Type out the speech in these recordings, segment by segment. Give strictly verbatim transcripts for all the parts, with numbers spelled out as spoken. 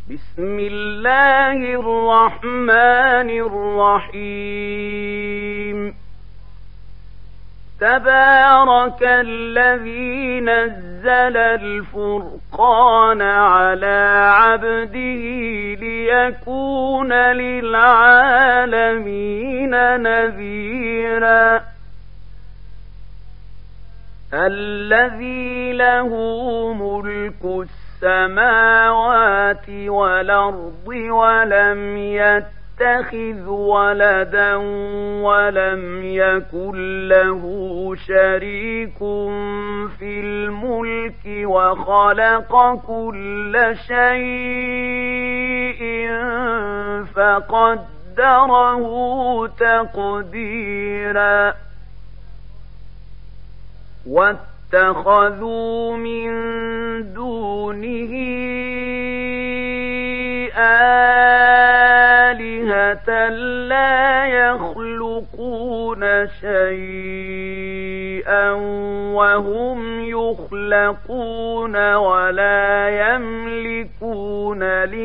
بسم الله الرحمن الرحيم تبارك الذي نزل الفرقان على عبده ليكون للعالمين نذيرا الذي له ملك السماوات والأرض ولم يتخذ ولدا ولم يكن له شريك في الملك وخلق كل شيء فقدره تقديرا واتخذوا من دونه آلهة لا يخلقون شيئا وهم يخلقون ولا يملكون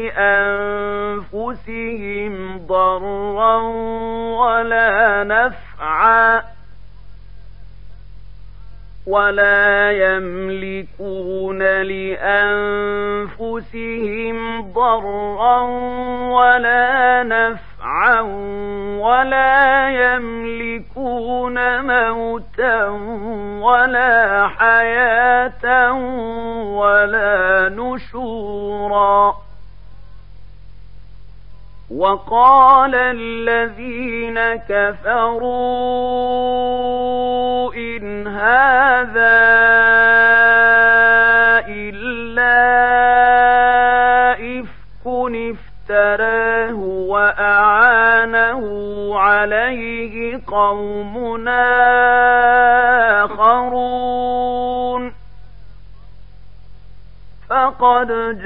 لأنفسهم ضرا ولا نفعا ولا يملكون لأنفسهم ضرا ولا نفعا ولا يملكون موتا ولا حياة ولا نشورا وقال الذين كفروا إن هذا إلا إفك افتراه وأعانه عليه قوم آخرون فقد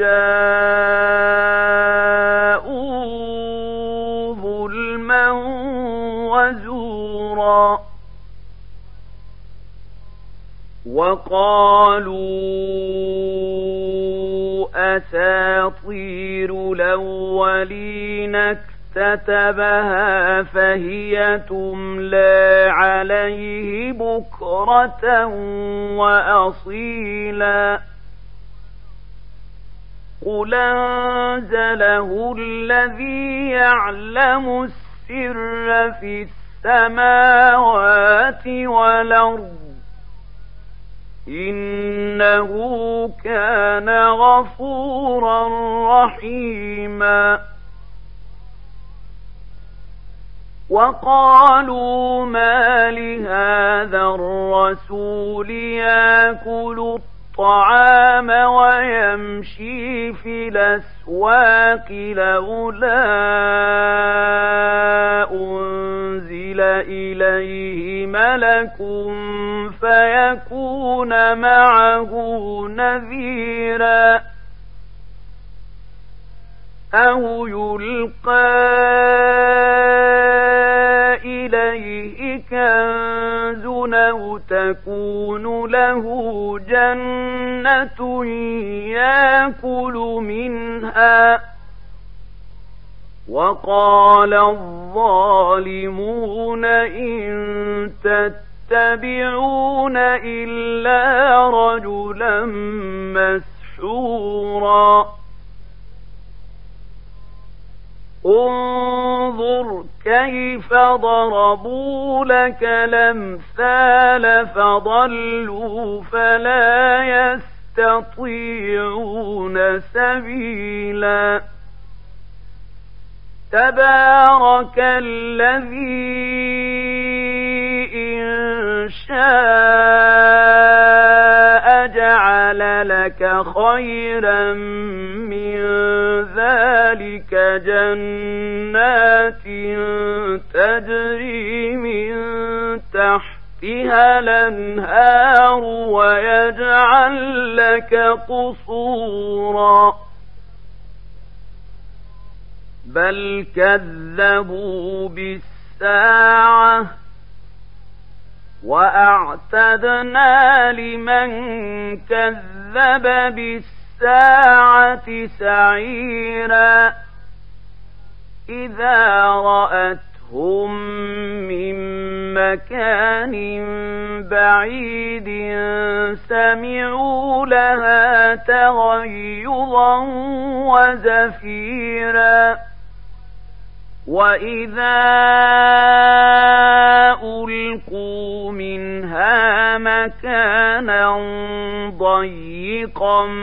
جاءوا ظلما وزورا وقالوا أساطير الأولين اكتتبها فهي تملى عليه بكرة وأصيلا قل أنزله الذي يعلم السر في السماوات والأرض إنه كان غفورا رحيما وقالوا ما لهذا الرسول يأكل الطعام ويمشي في الأسواق لولا أنزل إليه ملك فيكون معه نذيرا أو يلقى إليه كنز أو تكون له جنة يأكل منها وقال الظالمون إن تتبعون إلا رجلا مسحورا انظر كيف ضربوا لك الأمثال فضلوا فلا يستطيعون سبيلا تبارك الذي إن شاء جعل لك خيرا من ذلك جنات تجري من تحتها الأنهار ويجعل لك قصورا بل كذبوا بالساعة وأعتدنا لمن كذب بالساعة الساعة سعيرا إذا رأتهم من مكان بعيد سمعوا لها تغيظا وزفيرا وإذا ألقوا منها مكانا ضيقا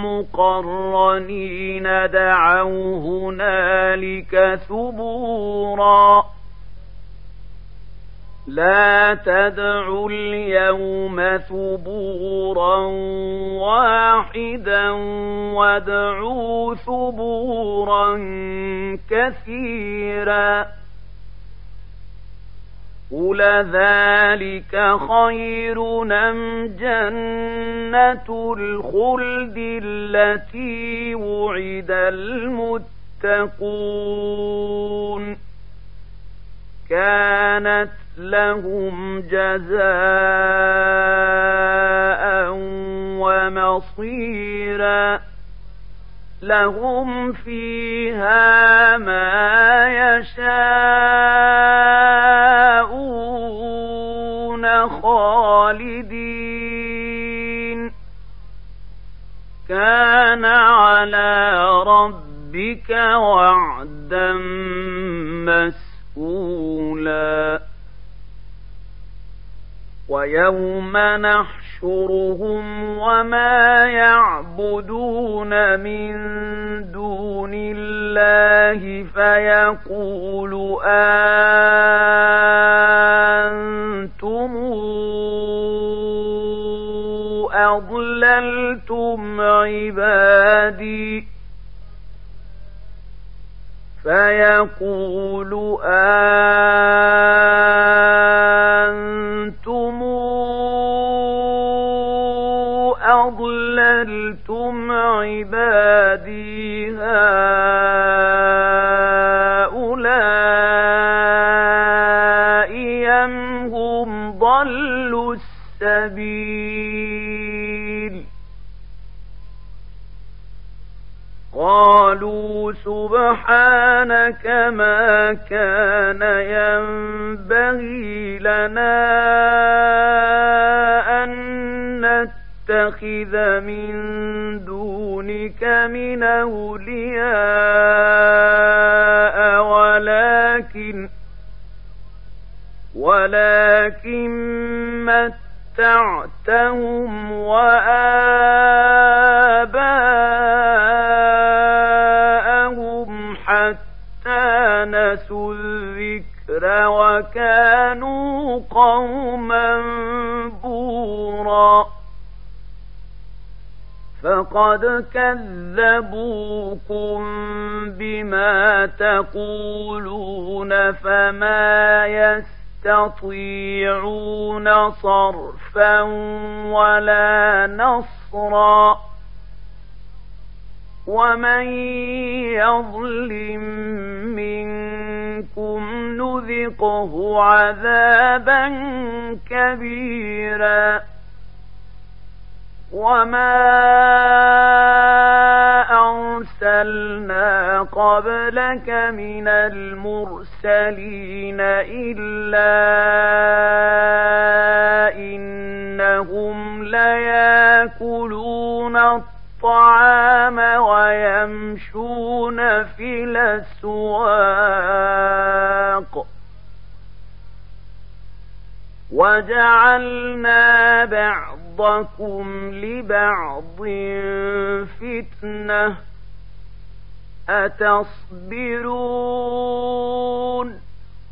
مقرنين دعوا هنالك ثبورا لا تدعوا اليوم ثبورا واحدا وادعوا ثبورا كثيرا قل ذلك خير أم جنة الخلد التي وعد المتقون كانت لهم جزاء ومصيرا لهم فيها ما يشاءون خالدين كان على ربك وعدا مسئولا ويوم نحشرهم وما يعبدون من دون الله فيقول أنتم أضللتم عبادي فيقول أنتم أضللتم عبادي هؤلاء أم هم ضلوا السبيل قالوا سبحانك ما كان ينبغي لنا أن نتخذ من دونك من أولياء ولكن ولكن متعتهم وآباءهم حتى نسوا الذكر وكانوا قوما بورا فقد كذبوكم بما تقولون فما يستطيعون صرفا ولا نصرا ومن يظلم منكم نذقه عذابا كبيرا وما أرسلنا قبلك من المرسلين إلا إنهم ليأكلون الطعام ويمشون في الأسواق وجعلنا بعضكم لبعض فتنة أتصبرون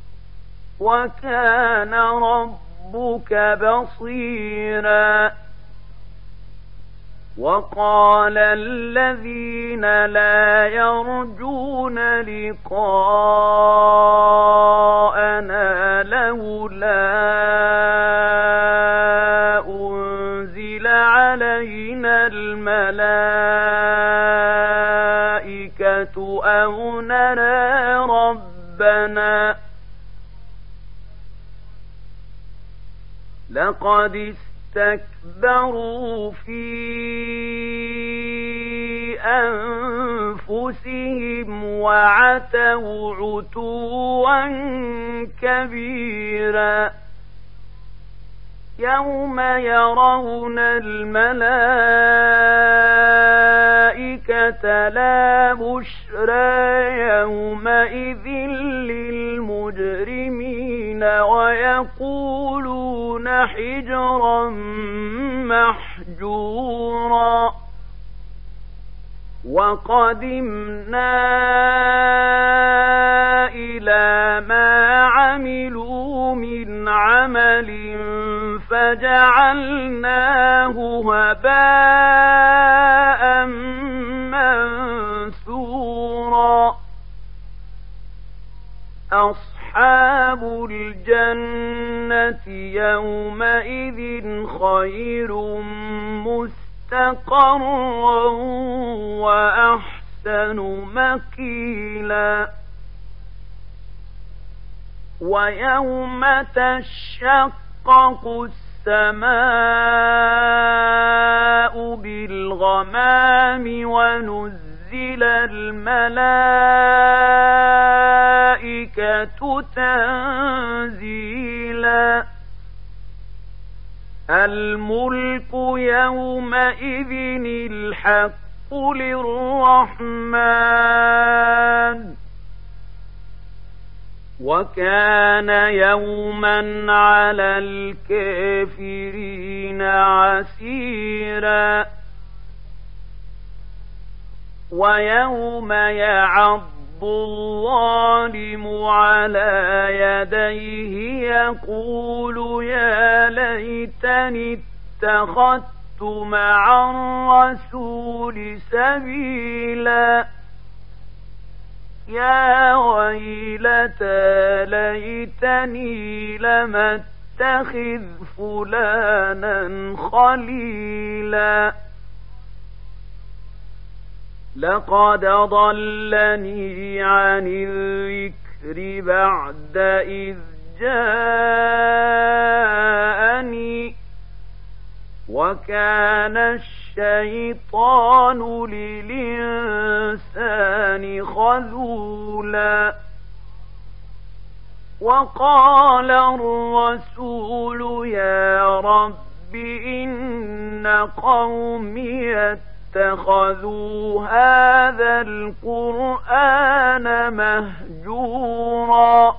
وكان ربك بصيرا وقال الذين لا يرجون لقاءنا لولا أنزل علينا الملائكة أو نرى ربنا لقد استكبروا في أنفسهم وعتوا عتوا كبيرا يوم يرون الملائكة لا بشرى يومئذ للمجرمين ويقولون حجرا محجورا وقدمنا إلى ما عملوا من عمل فجعلناه هباء منثورا أصحاب الجنة يومئذ خير مستقرا وأحسن مقيلا ويوم تشقق السماء بالغمام ونزل الملائكة تنزيلا الملك يومئذ الحق للرحمن وكان يوما على الكافرين عسيرا ويوم يعض الظالم على يديه يقول يا ليتني اتخذت مع الرسول سبيلا يا ويلتى ليتني لم اتخذ فلانا خليلا لقد ضلني عن الذكر بعد إذ جاءني وكان الشيطان للإنسان خذولا وقال الرسول يا رب إن قومي اتخذوا هذا القرآن مهجورا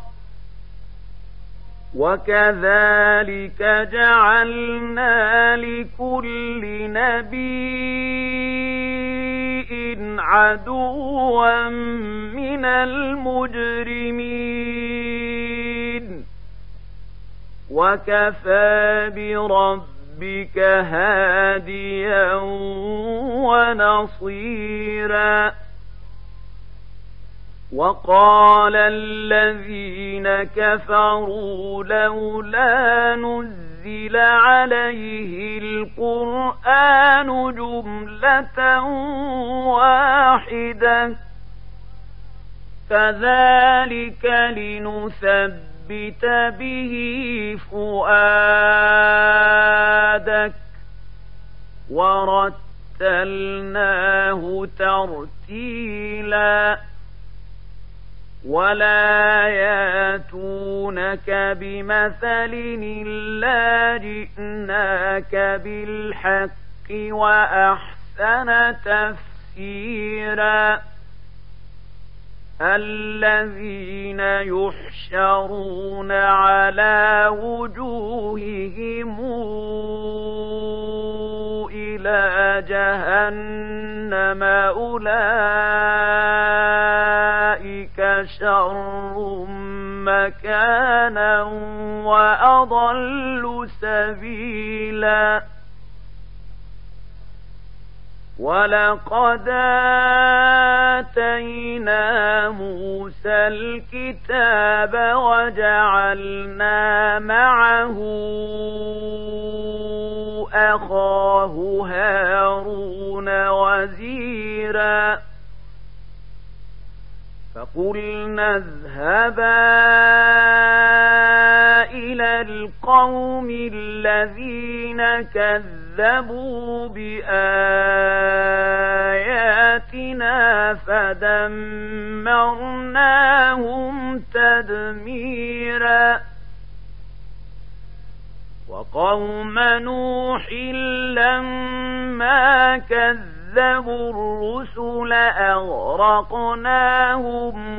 وكذلك جعلنا لكل نبي عدوا من المجرمين وكفى بربك هاديا ونصيرا وقال الذين كفروا لولا نزل عليه القرآن جملة واحدة كذلك لنثبت به فؤادك ورتلناه ترتيلا ولا ياتونك بمثل إلا جئناك بالحق وأحسن تفسيرا الذين يحشرون على وجوههم إلى جهنم أولئك شر مكانا وأضل سبيلا ولقد آتينا موسى الكتاب وجعلنا معه أخاه هارون وزيرا فقلنا اذهبا إلى القوم الذين كذبوا كذبوا بآياتنا فدمرناهم تدميرا وقوم نوح لما كذبوا الرسل أغرقناهم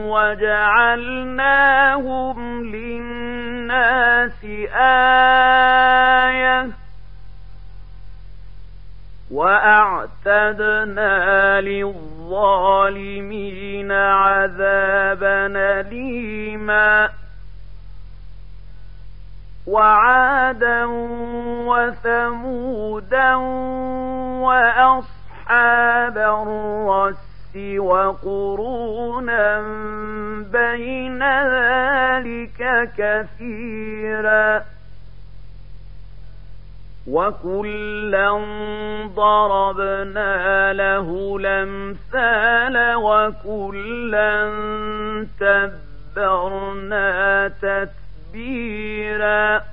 وجعلناهم للناس آية وأعتدنا للظالمين عذابا أليما وعادا وثمودا وأصحاب الرس وقرونا بين ذلك كثيرا وكلا ضربنا له الأمثال وكلا تبرنا تتبيرا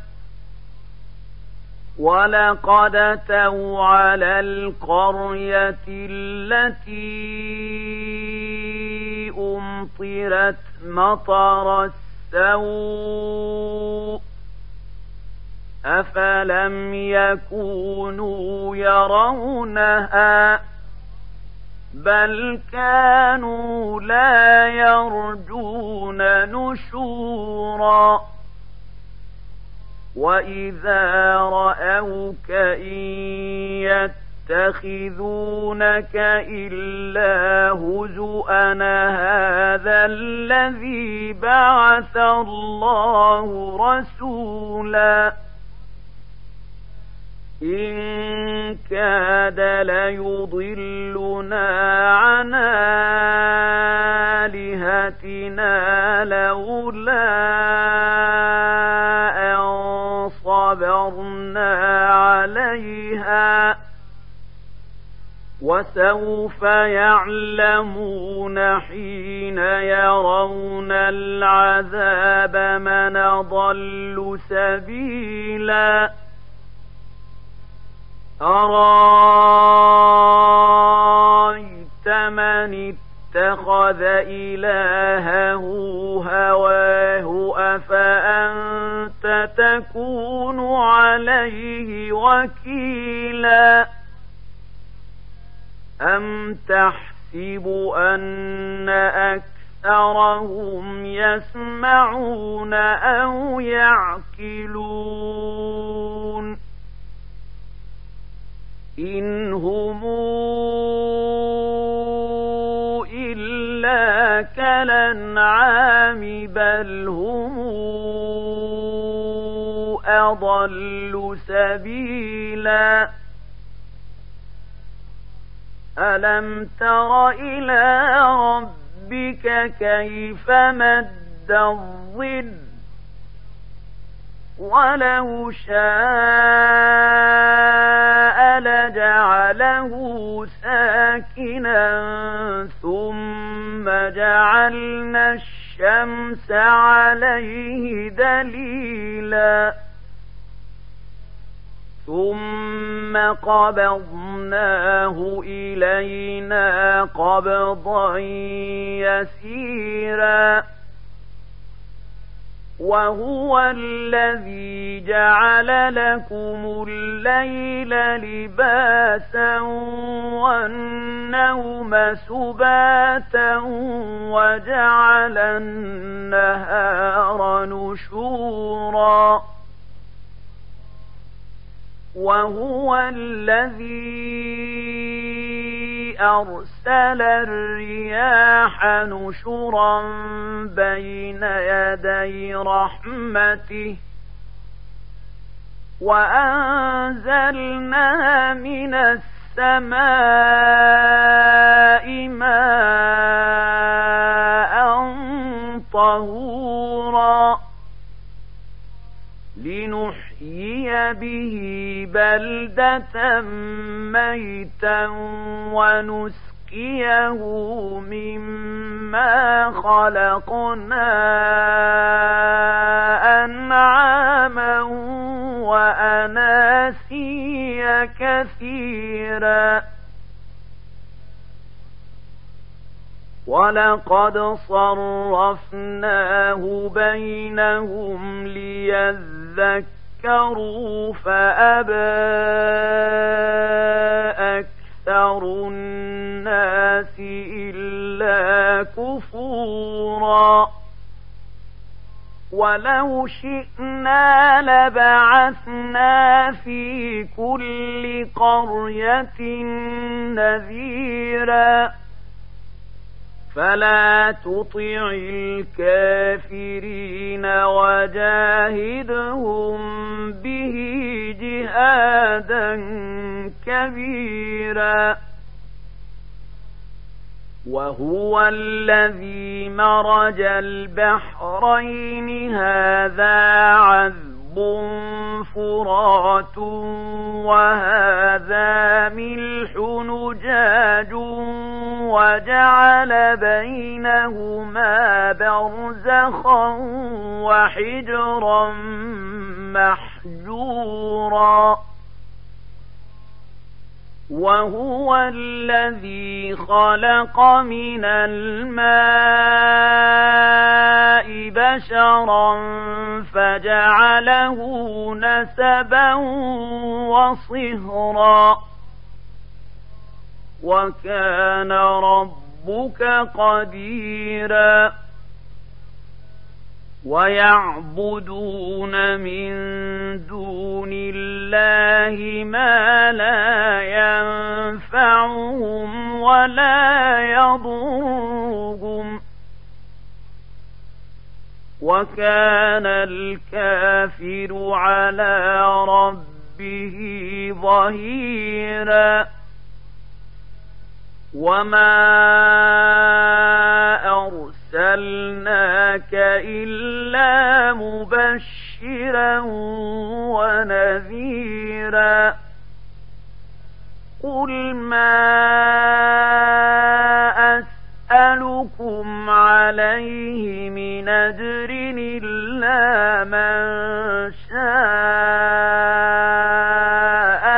ولقد أتوا على القرية التي أمطرت مطر السوء أفلم يكونوا يرونها بل كانوا لا يرجون نشورا وإذا رأوك إن يتخذونك إلا هزؤا هذا الذي بعث الله رسولا إن كاد ليضلنا عن آلهتنا لولا أن صبرنا عليها وسوف يعلمون حين يرون العذاب من أضل سبيلا أرأيت من اتخذ إلهه هواه أفأنت تكون عليه وكيلا أم تحسب أن أكثرهم يسمعون أو يعقلون إن هم إلا كالأنعام بل هم أضل سبيلا ألم تر إلى ربك كيف مد الظل ولو شاء لجعله ساكنا ثم جعلنا الشمس عليه دليلا ثم قبضناه إلينا قبضا يسيرا وهو الذي جعل لكم الليل لباسا والنوم سباتا وجعل النهار نشورا وهو الذي أرسل الرياح نشرا بين يدي رحمته وأنزلنا من السماء ماء طهورا لنحيي به بلدة ميتا ونسقيه مما خلقنا أنعاما وأناسيا كثيرا ولقد صرفناه بينهم ليذكروا فأبى أكثر الناس إلا كفورا ولو شئنا لبعثنا في كل قرية نذيرا فلا تطع الكافرين وجاهدهم به جهادا كبيرا وهو الذي مرج البحرين هذا عذب فرات وهذا ملح نجاج وجعل بينهما برزخا وحجرا محجورا وهو الذي خلق من الماء بشرا فجعله نسبا وصهرا وكان ربك قديرا ويعبدون من دون الله ما لا ينفعهم ولا يضرهم وكان الكافر على ربه ظهيرا وما أرسلناك إلا مبشرا ونذيرا قل ما أسألكم عليه من أجر إلا من شاء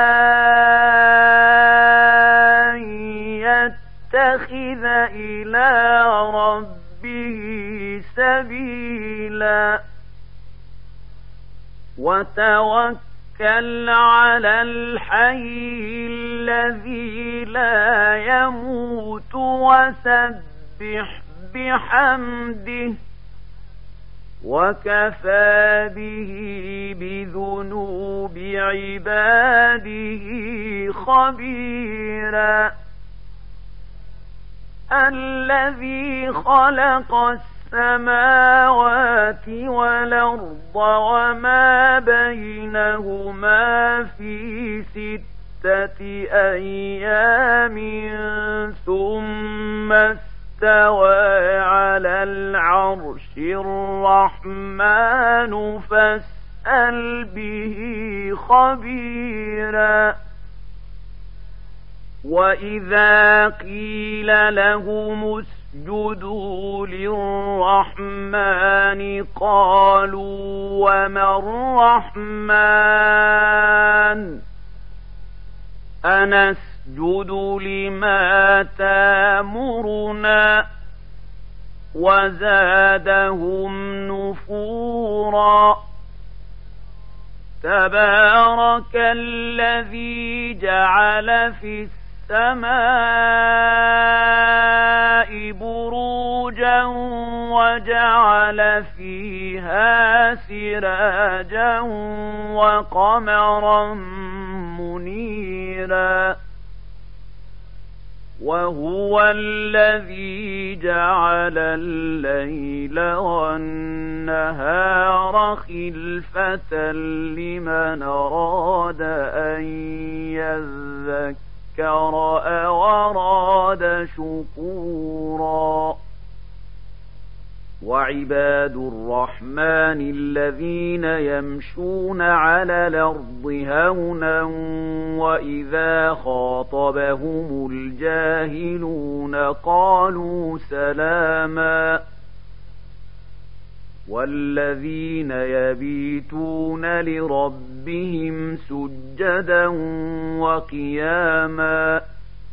أن يتخذ إلى ربه سبيلا وتوكل على الحي الذي لا يموت وسبح بحمده وكفى به بذنوب عباده خبيرا الذي خلق السماوات والأرض وما بينهما في ستة أيام ثم استوى على العرش الرحمن فاسأل به خبيرا وإذا قيل لهم اسجدوا للرحمن قالوا وما الرحمن أنسجد لما تأمرنا وزادهم نفورا تبارك الذي جعل في السماء بروجا وجعل فيها سراجا وقمرا منيرا وهو الذي جعل الليل والنهار خلفة لمن أراد أن يذكر أو أراد شكورا وعباد الرحمن الذين يمشون على الأرض هونا وإذا خاطبهم الجاهلون قالوا سلاما والذين يبيتون لربهم سجدا وقياما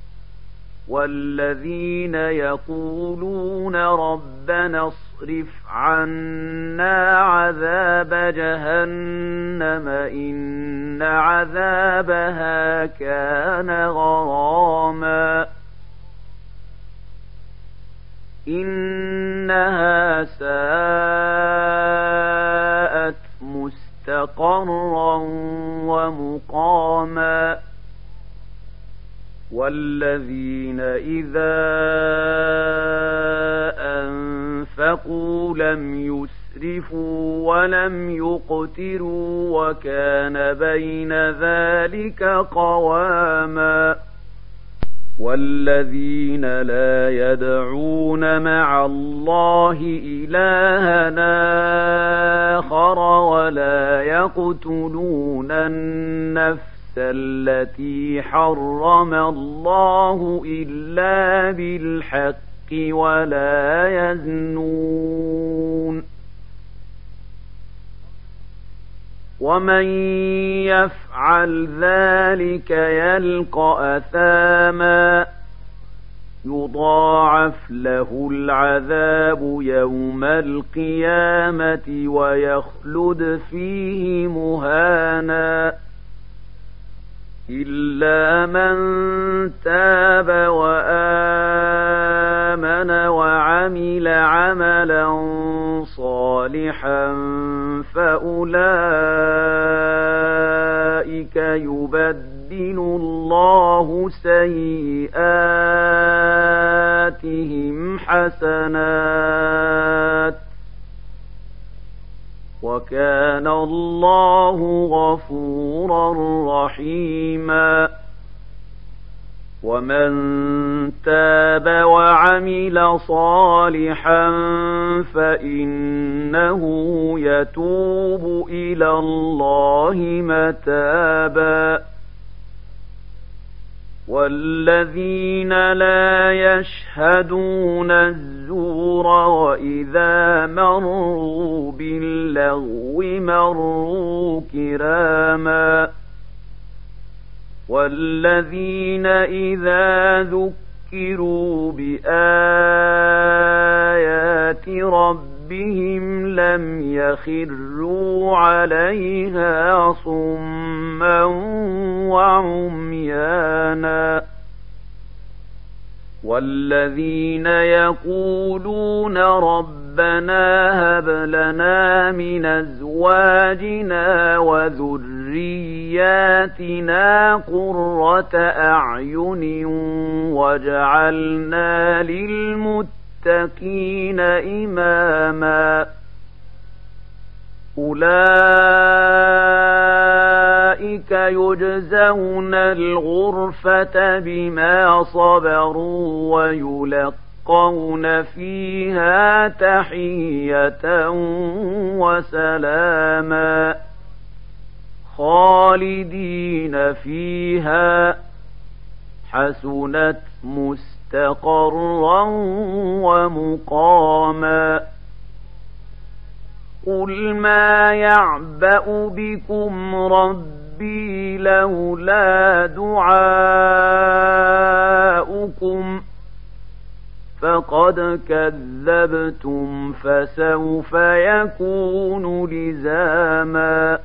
والذين يقولون ربنا اصرف عنا عذاب جهنم إن عذابها كان غراما إنها ساءت مستقرا ومقاما والذين إذا أنفقوا لم يسرفوا ولم يقتروا وكان بين ذلك قواما والذين لا يدعون مع الله إلهًا آخر ولا يقتلون النفس التي حرم الله إلا بالحق ولا يزنون ومن يفعل ذلك يلقى أثاما يضاعف له العذاب يوم القيامة ويخلد فيه مهانا إلا من تاب وآمن وعمل عملا صالحا فأولئك يبدل الله سيئاتهم حسنات وكان الله غفورا رحيما ومن تاب وعمل صالحا فإنه يتوب إلى الله متابا والذين لا يشهدون الزور وإذا مروا باللغو مروا كراما والذين إذا ذكروا بآيات ربهم لم يخروا عليها صما وعميانا والذين يقولون ربنا هب لنا من أزواجنا وذرياتنا قرة أعين واجعلنا للمتقين إماما أولئك يجزون الغرفة بما صبروا ويلقون فيها تحية وسلاما خالدين فيها حسنت مستقرا ومقاما قل ما يعبأ بكم ربي لولا دعاؤكم فقد كذبتم فسوف يكون لزاما